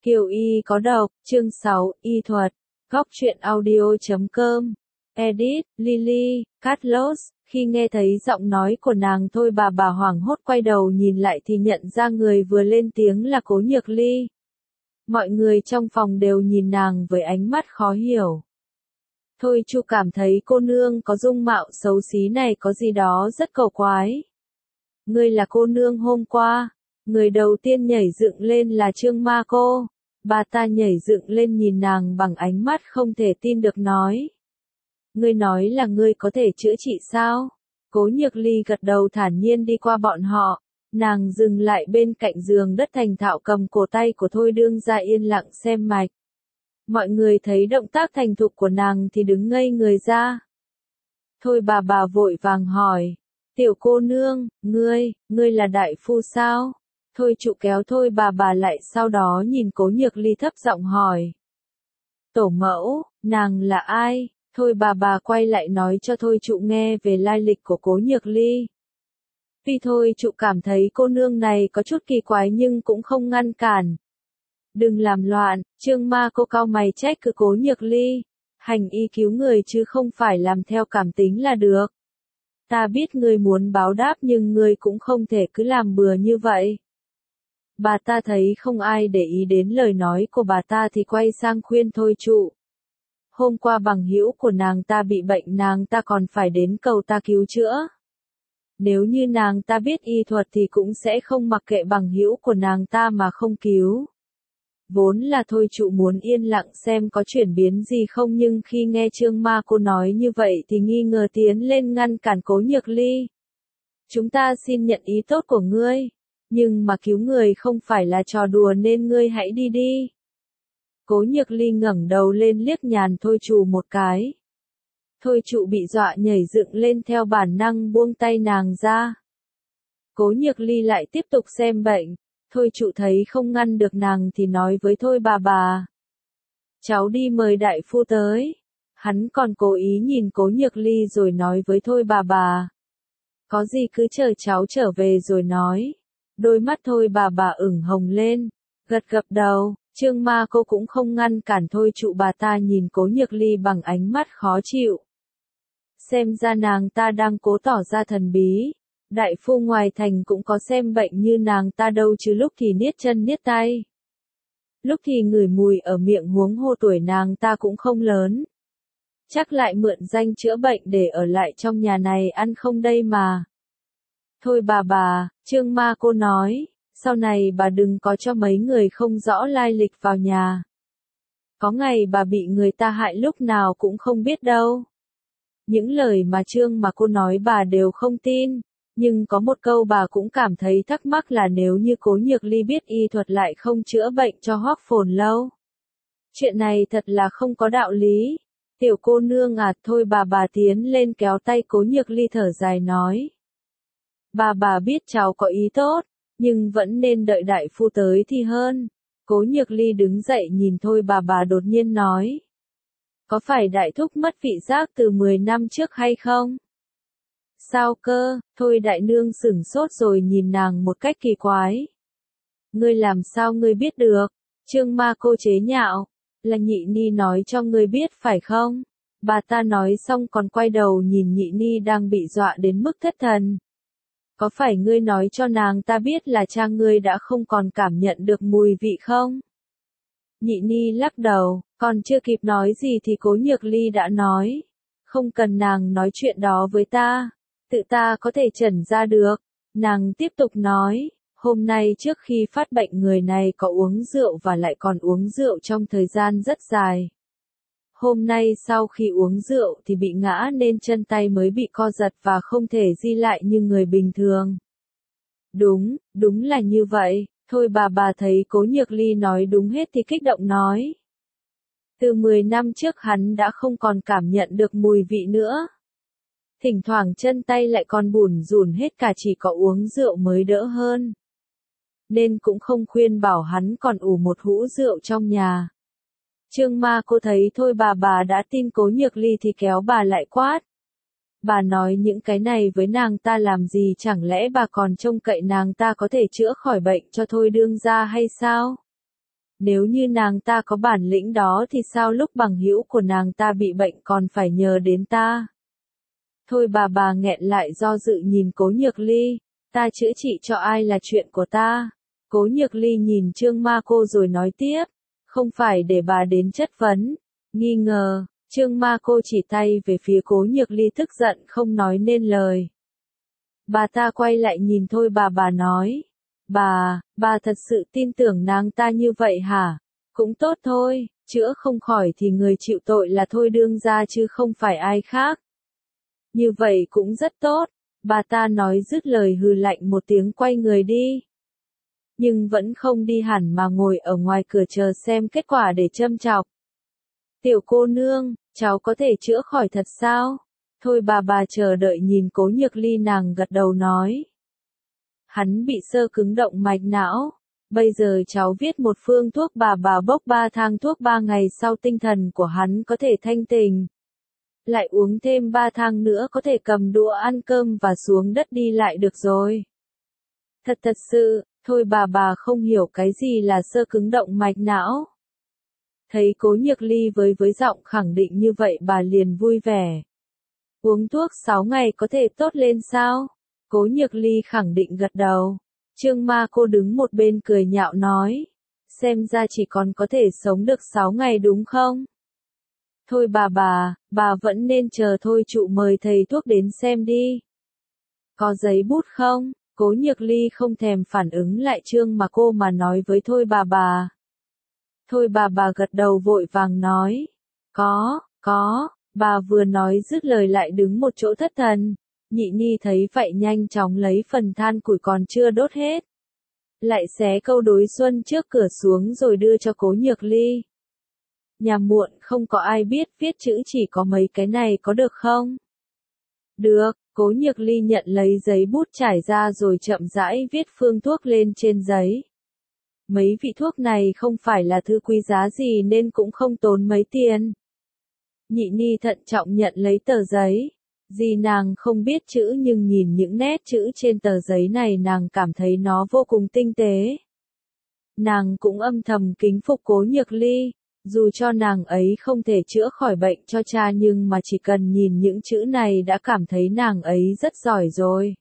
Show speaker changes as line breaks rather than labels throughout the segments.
Kiều Y có độc, chương 6, y thuật, góc truyện audio.com, edit, Lily, Carlos, khi nghe thấy giọng nói của nàng Thôi bà hoảng hốt quay đầu nhìn lại thì nhận ra người vừa lên tiếng là Cố Nhược Ly. Mọi người trong phòng đều nhìn nàng với ánh mắt khó hiểu. Thôi Chu cảm thấy cô nương có dung mạo xấu xí này có gì đó rất cầu quái. Ngươi là cô nương hôm qua. Người đầu tiên nhảy dựng lên là Trương Ma Cô. Bà ta nhảy dựng lên nhìn nàng bằng ánh mắt không thể tin được nói. Ngươi nói là ngươi có thể chữa trị sao? Cố Nhược Ly gật đầu thản nhiên đi qua bọn họ. Nàng dừng lại bên cạnh giường đất thành thạo cầm cổ tay của Thôi Đương ra yên lặng xem mạch. Mọi người thấy động tác thành thục của nàng thì đứng ngây người ra. Thôi bà vội vàng hỏi. Tiểu cô nương, ngươi là đại phu sao? Thôi Trụ kéo Thôi bà lại sau đó nhìn Cố Nhược Ly thấp giọng hỏi. Tổ mẫu, nàng là ai? Thôi bà quay lại nói cho Thôi Trụ nghe về lai lịch của Cố Nhược Ly. Vì Thôi Trụ cảm thấy cô nương này có chút kỳ quái nhưng cũng không ngăn cản. Đừng làm loạn, Trương Ma Cô cau mày trách cứ Cố Nhược Ly. Hành y cứu người chứ không phải làm theo cảm tính là được. Ta biết ngươi muốn báo đáp nhưng ngươi cũng không thể cứ làm bừa như vậy. Bà ta thấy không ai để ý đến lời nói của bà ta thì quay sang khuyên Thôi Trụ. Hôm qua bằng hữu của nàng ta bị bệnh nàng ta còn phải đến cầu ta cứu chữa. Nếu như nàng ta biết y thuật thì cũng sẽ không mặc kệ bằng hữu của nàng ta mà không cứu. Vốn là Thôi Trụ muốn yên lặng xem có chuyển biến gì không nhưng khi nghe Trương Ma Cô nói như vậy thì nghi ngờ tiến lên ngăn cản Cố Nhược Ly. Chúng ta xin nhận ý tốt của ngươi, nhưng mà cứu người không phải là trò đùa nên ngươi hãy đi đi. Cố Nhược Ly ngẩng đầu lên liếc nhàn Thôi Trụ một cái. Thôi Trụ bị dọa nhảy dựng lên theo bản năng buông tay nàng ra. Cố Nhược Ly lại tiếp tục xem bệnh. Thôi Trụ thấy không ngăn được nàng thì nói với Thôi bà. Cháu đi mời đại phu tới. Hắn còn cố ý nhìn Cố Nhược Ly rồi nói với Thôi bà. Có gì cứ chờ cháu trở về rồi nói. Đôi mắt Thôi bà ửng hồng lên, gật đầu. Trương Ma Cô cũng không ngăn cản Thôi Trụ bà ta nhìn Cố Nhược Ly bằng ánh mắt khó chịu. Xem ra nàng ta đang cố tỏ ra thần bí. Đại phu ngoài thành cũng có xem bệnh như nàng ta đâu chứ lúc thì niết chân niết tay. Lúc thì ngửi mùi ở miệng huống hồ tuổi nàng ta cũng không lớn. Chắc lại mượn danh chữa bệnh để ở lại trong nhà này ăn không đây mà. Thôi bà, Trương Ma Cô nói, sau này bà đừng có cho mấy người không rõ lai lịch vào nhà. Có ngày bà bị người ta hại lúc nào cũng không biết đâu. Những lời mà Trương Ma Cô nói bà đều không tin. Nhưng có một câu bà cũng cảm thấy thắc mắc là nếu như Cố Nhược Ly biết y thuật lại không chữa bệnh cho Hoắc Phồn Lâu. Chuyện này thật là không có đạo lý. Tiểu cô nương à, thôi bà tiến lên kéo tay Cố Nhược Ly thở dài nói. Bà biết cháu có ý tốt, nhưng vẫn nên đợi đại phu tới thì hơn. Cố Nhược Ly đứng dậy nhìn Thôi bà đột nhiên nói. Có phải đại thúc mất vị giác từ 10 năm trước hay không? Sao cơ? Thôi đại nương sửng sốt rồi nhìn nàng một cách kỳ quái. Ngươi làm sao ngươi biết được? Trương Ma Cô chế nhạo. Là Nhị Ni nói cho ngươi biết phải không? Bà ta nói xong còn quay đầu nhìn Nhị Ni đang bị dọa đến mức thất thần. Có phải ngươi nói cho nàng ta biết là cha ngươi đã không còn cảm nhận được mùi vị không? Nhị Ni lắc đầu, còn chưa kịp nói gì thì Cố Nhược Ly đã nói. Không cần nàng nói chuyện đó với ta. Tự ta có thể chẩn ra được. Nàng tiếp tục nói, hôm nay trước khi phát bệnh người này có uống rượu và lại còn uống rượu trong thời gian rất dài. Hôm nay sau khi uống rượu thì bị ngã nên chân tay mới bị co giật và không thể di lại như người bình thường. Đúng là như vậy. Thôi bà thấy Cố Nhược Ly nói đúng hết thì kích động nói. Từ 10 năm trước hắn đã không còn cảm nhận được mùi vị nữa. Thỉnh thoảng chân tay lại còn bủn rủn hết cả chỉ có uống rượu mới đỡ hơn. Nên cũng không khuyên bảo hắn còn ủ một hũ rượu trong nhà. Trương Ma Cô thấy Thôi bà đã tin Cố Nhược Ly thì kéo bà lại quát. Bà nói những cái này với nàng ta làm gì, chẳng lẽ bà còn trông cậy nàng ta có thể chữa khỏi bệnh cho Thôi đương gia hay sao? Nếu như nàng ta có bản lĩnh đó thì sao lúc bằng hữu của nàng ta bị bệnh còn phải nhờ đến ta? Thôi bà nghẹn lại do dự nhìn Cố Nhược Ly, ta chữa trị cho ai là chuyện của ta. Cố Nhược Ly nhìn Trương Ma Cô rồi nói tiếp, không phải để bà đến chất vấn, nghi ngờ. Trương Ma Cô chỉ tay về phía Cố Nhược Ly tức giận không nói nên lời. Bà ta quay lại nhìn Thôi bà nói, bà thật sự tin tưởng nàng ta như vậy hả? Cũng tốt thôi, chữa không khỏi thì người chịu tội là Thôi đương gia chứ không phải ai khác. Như vậy cũng rất tốt, bà ta nói dứt lời hừ lạnh một tiếng quay người đi. Nhưng vẫn không đi hẳn mà ngồi ở ngoài cửa chờ xem kết quả để châm chọc. Tiểu cô nương, cháu có thể chữa khỏi thật sao? Thôi bà chờ đợi nhìn Cố Nhược Ly, nàng gật đầu nói. Hắn bị xơ cứng động mạch não. Bây giờ cháu viết một phương thuốc, bà bốc 3 thang thuốc, 3 ngày sau tinh thần của hắn có thể thanh tỉnh. Lại uống thêm 3 thang nữa có thể cầm đũa ăn cơm và xuống đất đi lại được rồi. Thật sự, thôi bà không hiểu cái gì là xơ cứng động mạch não. Thấy Cố Nhược Ly với giọng khẳng định như vậy bà liền vui vẻ. Uống thuốc 6 ngày có thể tốt lên sao? Cố Nhược Ly khẳng định gật đầu. Trương Ma Cô đứng một bên cười nhạo nói. Xem ra chỉ còn có thể sống được 6 ngày đúng không? Thôi bà vẫn nên chờ Thôi trụ mời thầy thuốc đến xem đi. Có giấy bút không? Cố Nhược Ly không thèm phản ứng lại Trương Ma Cô mà nói với Thôi bà. Thôi bà gật đầu vội vàng nói. Có, bà vừa nói dứt lời lại đứng một chỗ thất thần. Nhị Ni thấy vậy nhanh chóng lấy phần than củi còn chưa đốt hết. Lại xé câu đối xuân trước cửa xuống rồi đưa cho Cố Nhược Ly. Nhà muộn không có ai biết viết chữ, chỉ có mấy cái này có được không? Được, Cố Nhược Ly nhận lấy giấy bút trải ra rồi chậm rãi viết phương thuốc lên trên giấy. Mấy vị thuốc này không phải là thứ quý giá gì nên cũng không tốn mấy tiền. Nhị Ni thận trọng nhận lấy tờ giấy. Dì nàng không biết chữ nhưng nhìn những nét chữ trên tờ giấy này nàng cảm thấy nó vô cùng tinh tế. Nàng cũng âm thầm kính phục Cố Nhược Ly. Dù cho nàng ấy không thể chữa khỏi bệnh cho cha nhưng mà chỉ cần nhìn những chữ này đã cảm thấy nàng ấy rất giỏi rồi.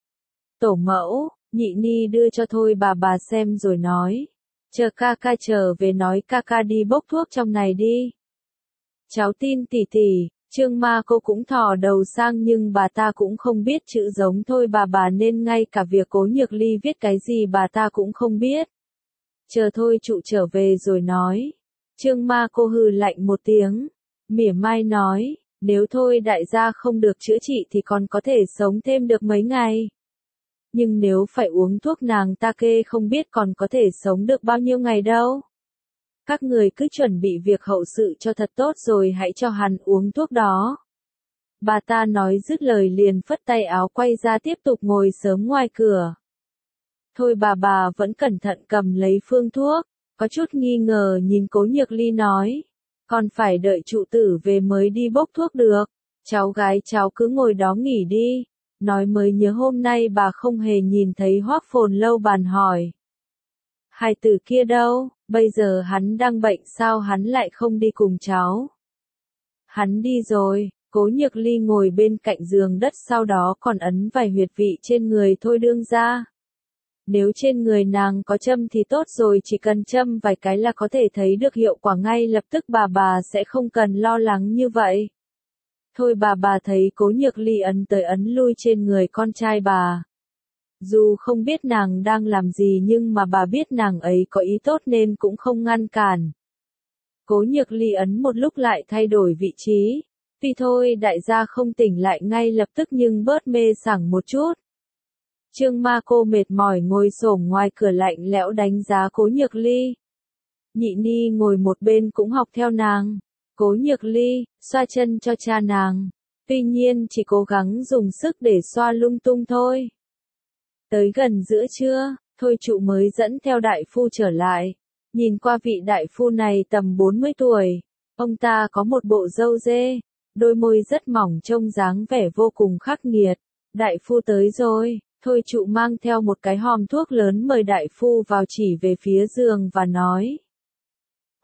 Tổ mẫu, Nhị Ni đưa cho Thôi bà xem rồi nói. Chờ ca trở về nói ca đi bốc thuốc trong này đi. Cháu tin tỷ. Trương Ma Cô cũng thò đầu sang nhưng bà ta cũng không biết chữ giống Thôi bà nên ngay cả việc Cố Nhược Ly viết cái gì bà ta cũng không biết. Chờ Thôi trụ trở về rồi nói. Trương Ma Cô hừ lạnh một tiếng, mỉa mai nói, nếu Thôi đại gia không được chữa trị thì còn có thể sống thêm được mấy ngày. Nhưng nếu phải uống thuốc nàng ta kê không biết còn có thể sống được bao nhiêu ngày đâu. Các người cứ chuẩn bị việc hậu sự cho thật tốt rồi hãy cho hắn uống thuốc đó. Bà ta nói dứt lời liền phất tay áo quay ra tiếp tục ngồi sớm ngoài cửa. Thôi bà vẫn cẩn thận cầm lấy phương thuốc. Có chút nghi ngờ nhìn Cố Nhược Ly nói. Còn phải đợi trụ tử về mới đi bốc thuốc được. Cháu gái cháu cứ ngồi đó nghỉ đi. Nói mới nhớ hôm nay bà không hề nhìn thấy Hoắc Phồn Lâu, bàn hỏi. Hai tử kia đâu, bây giờ hắn đang bệnh sao hắn lại không đi cùng cháu? Hắn đi rồi, Cố Nhược Ly ngồi bên cạnh giường đất sau đó còn ấn vài huyệt vị trên người Thôi đương gia. Nếu trên người nàng có châm thì tốt rồi, chỉ cần châm vài cái là có thể thấy được hiệu quả ngay lập tức, bà sẽ không cần lo lắng như vậy. Thôi bà thấy Cố Nhược Ly ấn tới ấn lui trên người con trai bà. Dù không biết nàng đang làm gì nhưng mà bà biết nàng ấy có ý tốt nên cũng không ngăn cản. Cố Nhược Ly ấn một lúc lại thay đổi vị trí. Tuy Thôi đại gia không tỉnh lại ngay lập tức nhưng bớt mê sảng một chút. Trương Ma Cô mệt mỏi ngồi xổm ngoài cửa lạnh lẽo đánh giá Cố Nhược Ly. Nhị Ni ngồi một bên cũng học theo nàng. Cố Nhược Ly, xoa chân cho cha nàng. Tuy nhiên chỉ cố gắng dùng sức để xoa lung tung thôi. Tới gần giữa trưa, Thôi trụ mới dẫn theo đại phu trở lại. Nhìn qua vị đại phu này tầm 40 tuổi. Ông ta có một bộ râu dê, đôi môi rất mỏng trông dáng vẻ vô cùng khắc nghiệt. Đại phu tới rồi. Thôi trụ mang theo một cái hòm thuốc lớn mời đại phu vào, chỉ về phía giường và nói.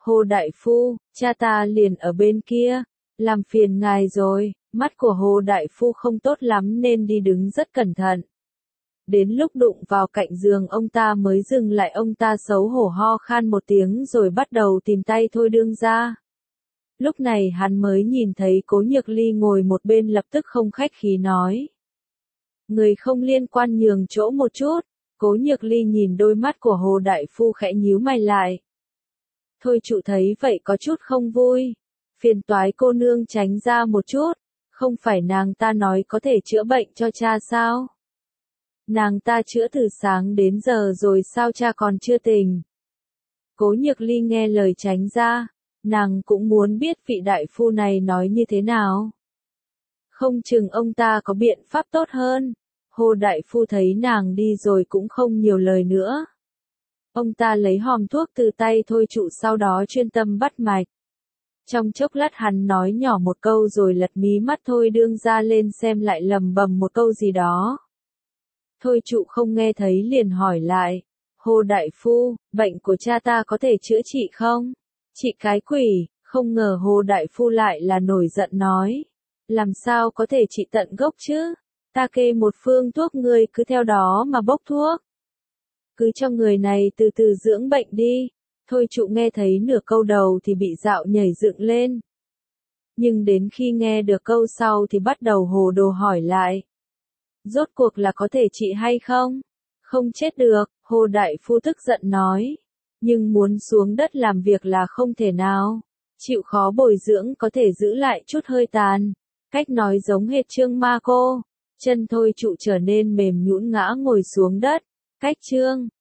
Hồ đại phu, cha ta liền ở bên kia, làm phiền ngài rồi, mắt của Hồ đại phu không tốt lắm nên đi đứng rất cẩn thận. Đến lúc đụng vào cạnh giường ông ta mới dừng lại, ông ta xấu hổ ho khan một tiếng rồi bắt đầu tìm tay thôi đương ra. Lúc này hắn mới nhìn thấy Cố Nhược Ly ngồi một bên, lập tức không khách khí nói. Người không liên quan nhường chỗ một chút. Cố Nhược Ly nhìn đôi mắt của Hồ đại phu khẽ nhíu mày lại. Thôi trụ thấy vậy có chút không vui. Phiền toái cô nương tránh ra một chút. Không phải nàng ta nói có thể chữa bệnh cho cha sao? Nàng ta chữa từ sáng đến giờ rồi sao cha còn chưa tỉnh? Cố Nhược Ly nghe lời tránh ra. Nàng cũng muốn biết vị đại phu này nói như thế nào. Không chừng ông ta có biện pháp tốt hơn. Hồ đại phu thấy nàng đi rồi cũng không nhiều lời nữa. Ông ta lấy hòm thuốc từ tay thôi trụ, sau đó chuyên tâm bắt mạch. Trong chốc lát hắn nói nhỏ một câu rồi lật mí mắt thôi đương ra lên xem, lại lầm bầm một câu gì đó. Thôi trụ không nghe thấy liền hỏi lại. Hồ đại phu, bệnh của cha ta có thể chữa trị không? Trị cái quỷ, không ngờ Hồ đại phu lại là nổi giận nói. Làm sao có thể trị tận gốc chứ? Ta kê một phương thuốc, ngươi cứ theo đó mà bốc thuốc. Cứ cho người này từ từ dưỡng bệnh đi. Thôi trụ nghe thấy nửa câu đầu thì bị dạo nhảy dựng lên. Nhưng đến khi nghe được câu sau thì bắt đầu hồ đồ hỏi lại. Rốt cuộc là có thể trị hay không? Không chết được, Hồ đại phu tức giận nói. Nhưng muốn xuống đất làm việc là không thể nào. Chịu khó bồi dưỡng có thể giữ lại chút hơi tàn. Cách nói giống hệt Trương Ma Cô. Chân thôi trụ trở nên mềm nhũn ngã ngồi xuống đất. Cách Trương